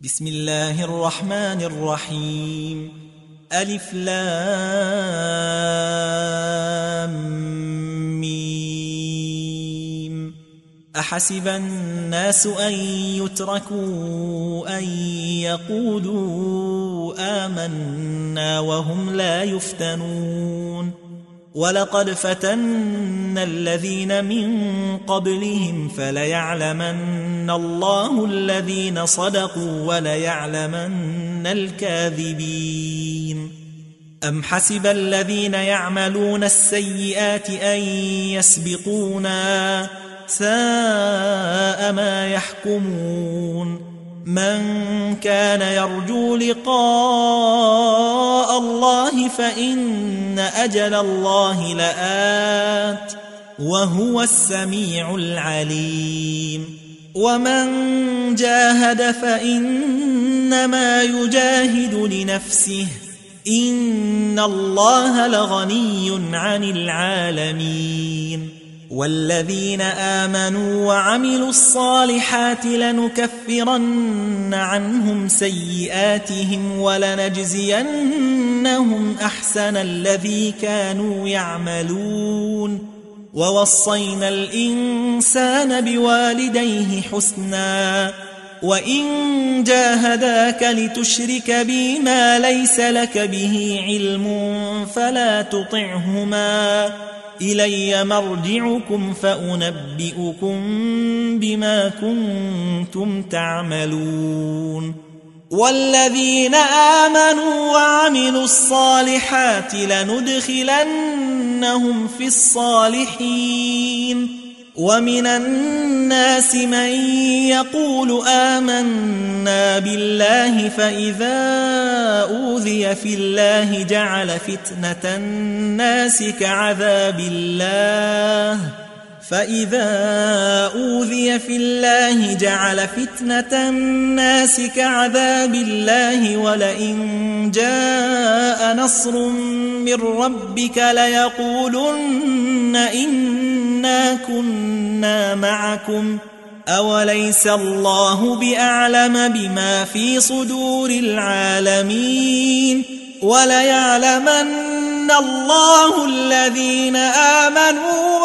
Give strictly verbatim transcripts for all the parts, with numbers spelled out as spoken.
بسم الله الرحمن الرحيم. ألف لام ميم. أحسب الناس أن يتركوا أن يقولوا آمنا وهم لا يفتنون. ولقد فتنا الذين من قبلهم فليعلمن الله الذين صدقوا وليعلمن الكاذبين. أم حسب الذين يعملون السيئات أن يسبقونا ساء ما يحكمون. من كان يرجو لقاء الله فإن أجل الله لآت وهو السميع العليم. ومن جاهد فإنما يجاهد لنفسه إن الله لغني عن العالمين. والذين آمنوا وعملوا الصالحات لنكفرن عنهم سيئاتهم ولنجزينهم أحسن الذي كانوا يعملون. ووصينا الإنسان بوالديه حسنا وإن جاهداك لتشرك بي ما ليس لك به علم فلا تطعهما إلي مرجعكم فأنبئكم بما كنتم تعملون. والذين آمنوا وعملوا الصالحات لندخلنهم في الصالحين. ومن الناس من يقول آمنا بالله فإذا أوذي في الله جعل فتنة الناس كعذاب الله فإذا أوذي في الله جعل فتنة الناس كعذاب الله ولئن جاء نصر من ربك ليقولن إنا كنا معكم أوليس الله بأعلم بما في صدور العالمين. وليعلمن الله الذين آمنوا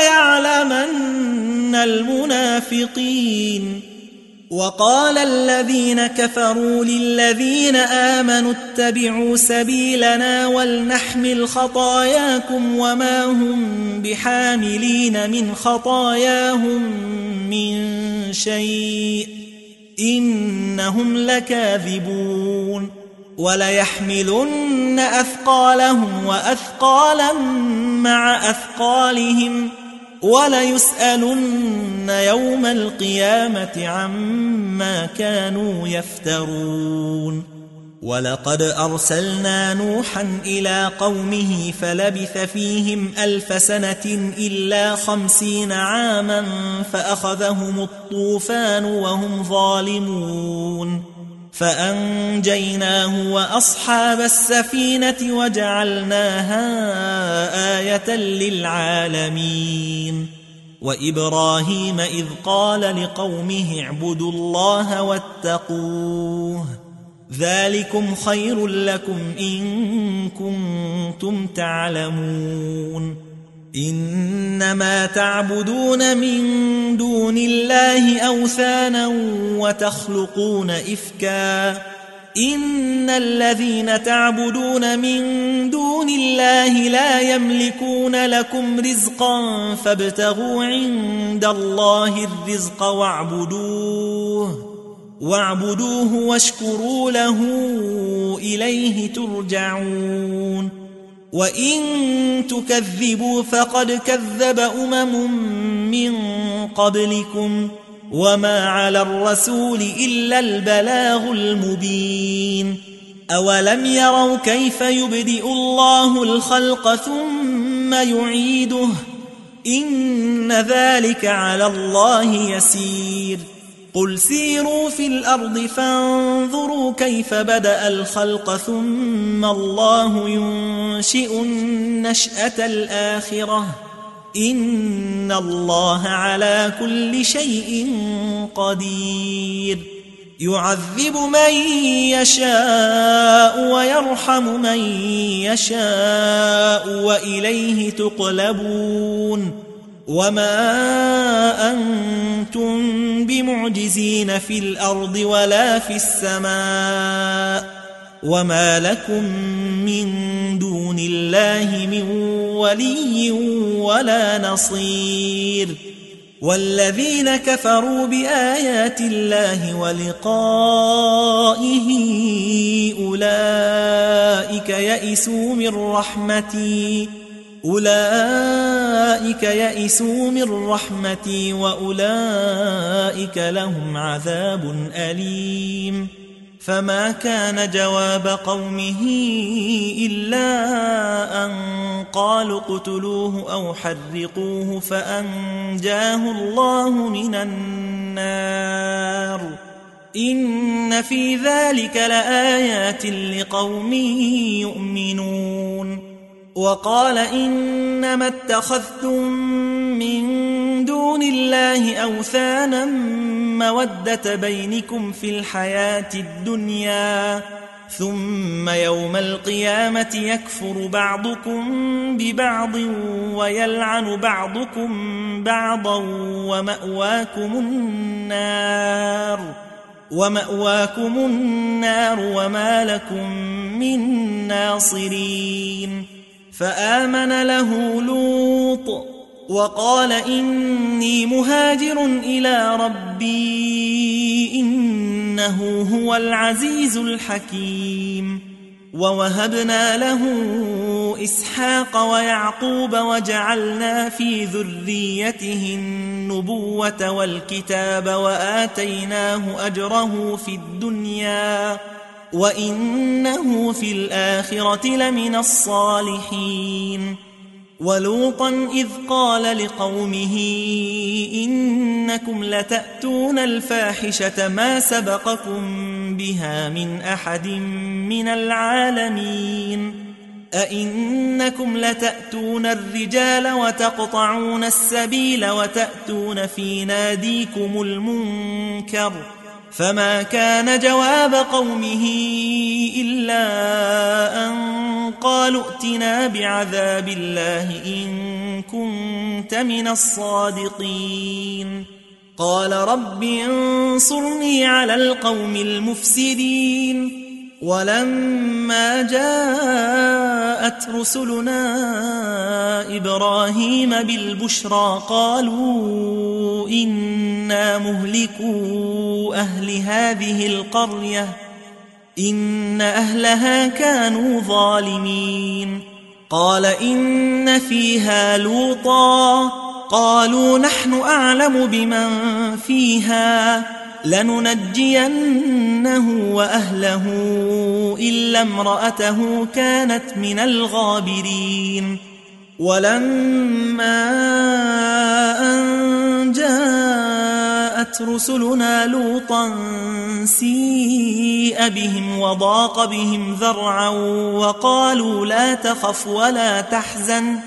وليعلمن المنافقين. وقال الذين كفروا للذين آمنوا اتبعوا سبيلنا ولنحمل خطاياكم وما هم بحاملين من خطاياهم من شيء إنهم لكاذبون. وليحملن أثقالهم وأثقالا مع أثقالهم وليسألن يوم القيامة عما كانوا يفترون. ولقد أرسلنا نوحا إلى قومه فلبث فيهم ألف سنة إلا خمسين عاما فأخذهم الطوفان وهم ظالمون فأنجيناه وأصحاب السفينة وجعلناها آية للعالمين. وإبراهيم إذ قال لقومه اعبدوا الله واتقوه ذلكم خير لكم إن كنتم تعلمون. إنما تعبدون من دون الله أوثانا وتخلقون إفكا إن الذين تعبدون من دون الله لا يملكون لكم رزقا فابتغوا عند الله الرزق واعبدوه واعبدوه واشكروا له إليه ترجعون. وإن تكذبوا فقد كذب أمم من قبلكم وما على الرسول إلا البلاغ المبين. أولم يروا كيف يبدئ الله الخلق ثم يعيده إن ذلك على الله يسير. قل سيروا في الأرض فانظروا كيف بدأ الخلق ثم الله ينشئ النشأة الآخرة إن الله على كل شيء قدير. يعذب من يشاء ويرحم من يشاء وإليه تقلبون وما أنتم بمعجزين في الأرض ولا في السماء وما لكم من دون الله من ولي ولا نصير والذين كفروا بآيات الله ولقائه أولئك يئسوا من رحمتي أولئك يئسوا من رحمتي وأولئك لهم عذاب أليم فما كان جواب قومه إلا أن قالوا اقتلوه أو حرقوه فأنجاه الله من النار إن في ذلك لآيات لقوم يؤمنون وقال إنما اتخذتم من دون الله أوثانا مودة بينكم في الحياة الدنيا ثم يوم القيامة يكفر بعضكم ببعض ويلعن بعضكم بعضا ومأواكم النار ومأواكم النار وما لكم من ناصرين فآمن له لوط وقال إني مهاجر إلى ربي إنه هو العزيز الحكيم ووهبنا له إسحاق ويعقوب وجعلنا في ذريته النبوة والكتاب وآتيناه أجره في الدنيا وإنه في الآخرة لمن الصالحين ولوطا إذ قال لقومه إنكم لتأتون الفاحشة ما سبقكم بها من أحد من العالمين أئنكم لتأتون الرجال وتقطعون السبيل وتأتون في ناديكم المنكر فما كان جواب قومه إلا أن قالوا ائتنا بعذاب الله إن كنت من الصادقين قال رب انصرني على القوم المفسدين ولما جاءت رسلنا إبراهيم بالبشرى قالوا إنا مهلكو أهل هذه القرية إن أهلها كانوا ظالمين قال إن فيها لوطا قالوا نحن أعلم بمن فيها لننجينه وأهله إلا امرأته كانت من الغابرين ولما أن جاءت رسلنا لوطا سيء بهم وضاق بهم ذرعا وقالوا لا تخف ولا تحزن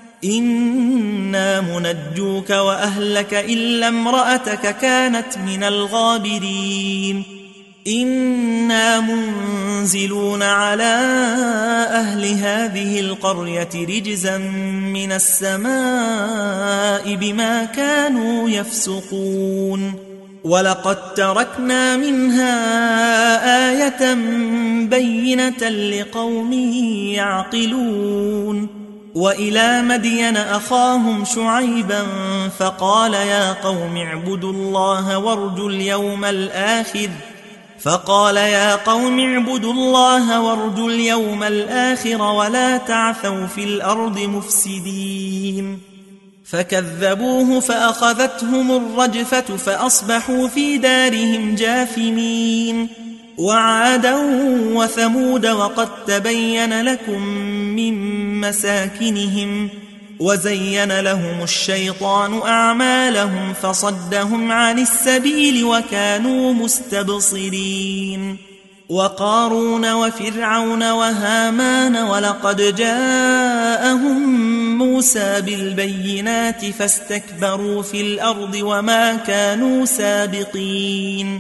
إنا منجوك وأهلك إلا امرأتك كانت من الغابرين إنا منزلون على أهل هذه القرية رجزا من السماء بما كانوا يفسقون ولقد تركنا منها آية بينة لقوم يعقلون وإلى مدين أخاهم شعيبا فقال يا قوم اعبدوا الله وارجوا اليوم الآخر فقال يا قوم اعبدوا الله وارجوا اليوم الآخر ولا تعثوا في الأرض مفسدين فكذبوه فأخذتهم الرجفة فأصبحوا في دارهم جاثمين وعادا وثمود وقد تبين لكم من مساكنهم وزين لهم الشيطان أعمالهم فصدهم عن السبيل وكانوا مستبصرين وقارون وفرعون وهامان ولقد جاءهم موسى بالبينات فاستكبروا في الأرض وما كانوا سابقين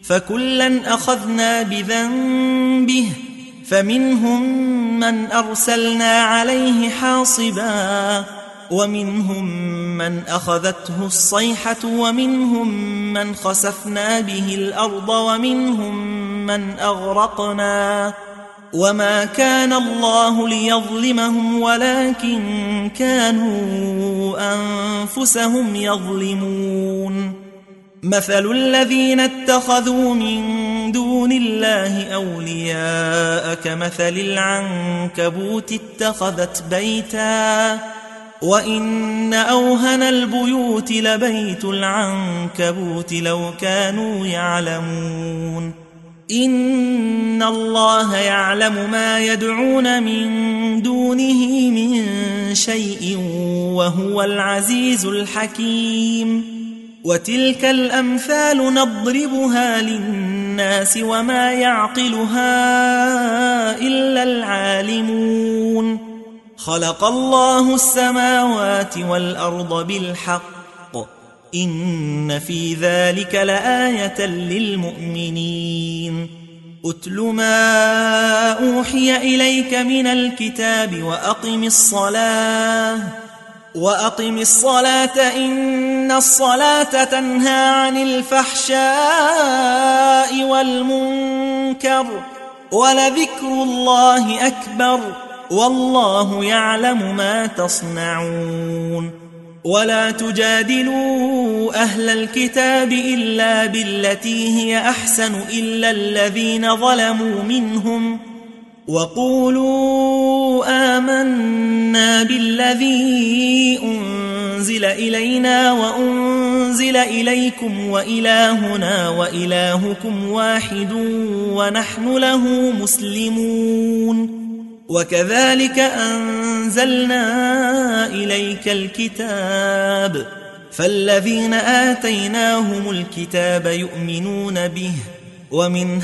فكلا أخذنا بذنبه فمنهم من أرسلنا عليه حاصبا ومنهم من أخذته الصيحة ومنهم من خسفنا به الأرض ومنهم من أغرقنا وما كان الله ليظلمهم ولكن كانوا أنفسهم يظلمون مثل الذين اتخذوا من دون الله أولياء كمثل العنكبوت اتخذت بيتا وإن أوهن البيوت لبيت العنكبوت لو كانوا يعلمون إن الله يعلم ما يدعون من دونه من شيء وهو العزيز الحكيم وتلك الأمثال نضربها للناس وما يعقلها إلا العالمون خلق الله السماوات والأرض بالحق إن في ذلك لآية للمؤمنين أتل ما أوحي إليك من الكتاب وأقم الصلاة وأقم الصلاة إن الصلاة تنهى عن الفحشاء والمنكر ولذكر الله أكبر والله يعلم ما تصنعون ولا تجادلوا أهل الكتاب إلا بالتي هي أحسن إلا الذين ظلموا منهم وقولوا آمنا بالذي أنزل إلينا وأنزل إليكم وإلهنا وإلهكم واحد ونحن له مسلمون وكذلك أنزلنا إليك الكتاب فالذين آتيناهم الكتاب يؤمنون به ومن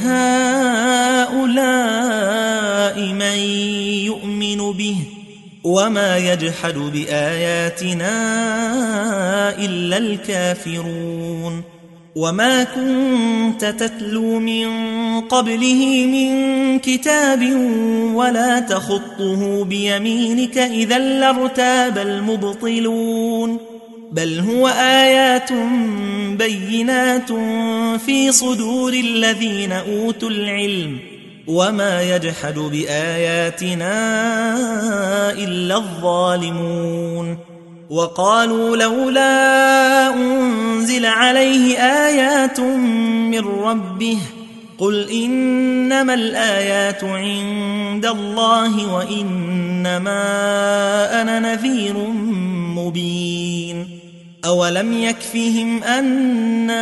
هؤلاء من يؤمن به وما يجحد بآياتنا إلا الكافرون وما كنت تتلو من قبله من كتاب ولا تخطه بيمينك إذا لارتاب المبطلون بل هو آيات بينات في صدور الذين أوتوا العلم وما يجحد بآياتنا إلا الظالمون وقالوا لولا أنزل عليه آيات من ربه قل إنما الآيات عند الله وإنما أنا نذير مبين أولم يكفهم أنا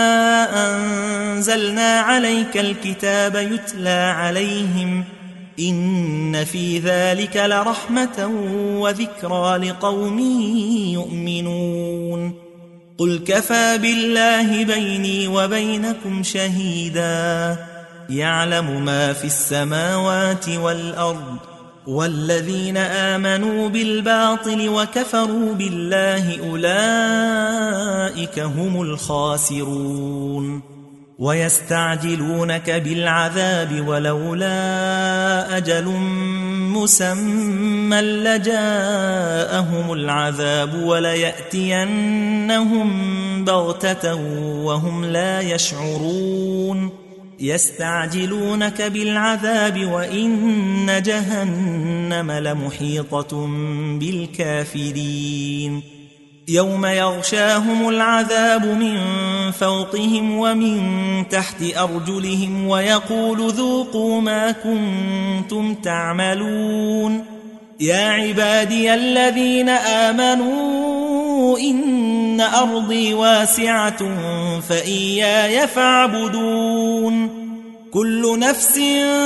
أنزلنا عليك الكتاب يتلى عليهم إن في ذلك لرحمة وذكرى لقوم يؤمنون قل كفى بالله بيني وبينكم شهيدا يعلم ما في السماوات والأرض والذين آمنوا بالباطل وكفروا بالله أولئك هم الخاسرون ويستعجلونك بالعذاب ولولا أجل مسمى لجاءهم العذاب وليأتينهم بغتة وهم لا يشعرون يستعجلونك بالعذاب وإن جهنم لمحيطة بالكافرين يوم يغشاهم العذاب من فوقهم ومن تحت أرجلهم ويقول ذوقوا ما كنتم تعملون يا عبادي الذين آمنوا إن أرضي واسعة فإياي فاعبدون كل نفس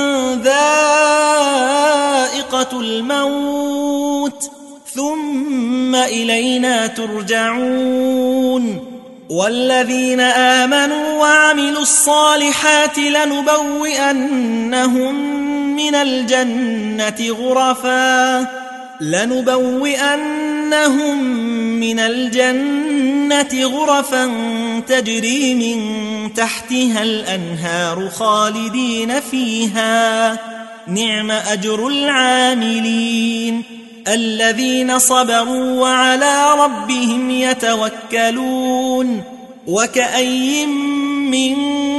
ذائقة الموت ثم إلينا ترجعون والذين آمنوا وعملوا الصالحات لنبوئنهم من الجنة غرفا لنبوئنهم من الجنة غرفا تجري من تحتها الأنهار خالدين فيها نعم أجر العاملين الذين صبروا وعلى ربهم يتوكلون وكأي من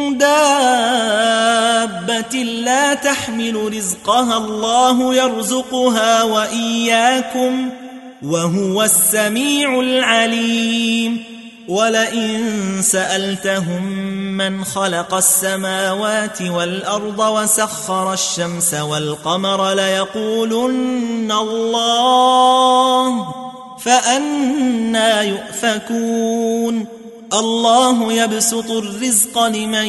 دابة لا تحمل رزقها الله يرزقها وإياكم وهو السميع العليم ولئن سألتهم من خلق السماوات والأرض وسخر الشمس والقمر ليقولن الله فأنى يؤفكون الله يبسط الرزق لمن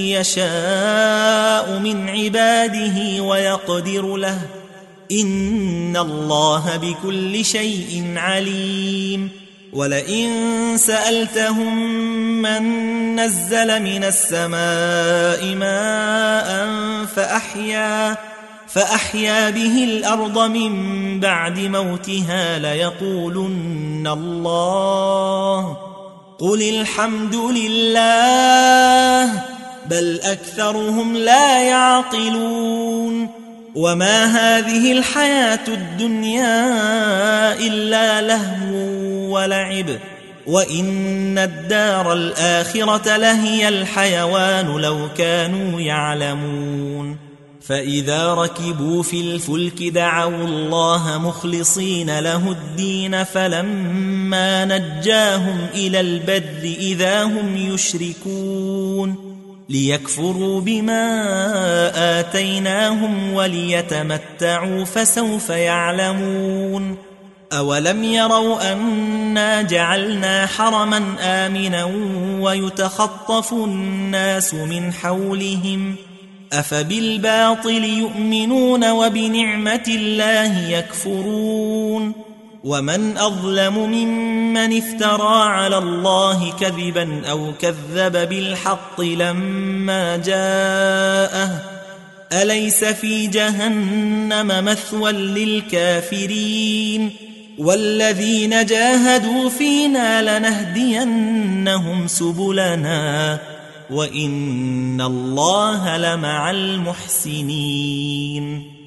يشاء من عباده ويقدر له إن الله بكل شيء عليم ولئن سألتهم من نزل من السماء ماء فأحيا فأحيا به الأرض من بعد موتها ليقولن الله قل الحمد لله بل أكثرهم لا يعقلون وما هذه الحياة الدنيا إلا لهو ولعب وإن الدار الآخرة لهي الحيوان لو كانوا يعلمون فإذا ركبوا في الفلك دعوا الله مخلصين له الدين فلما نجاهم إلى البر إذا هم يشركون ليكفروا بما آتيناهم وليتمتعوا فسوف يعلمون أولم يروا أنا جعلنا حرما آمنا ويتخطف الناس من حولهم أفبالباطل يؤمنون وبنعمة الله يكفرون ومن أظلم ممن افترى على الله كذبا أو كذب بالحق لما جاءه أليس في جهنم مثوى للكافرين والذين جاهدوا فينا لنهدينهم سبلنا وإن الله لمع المحسنين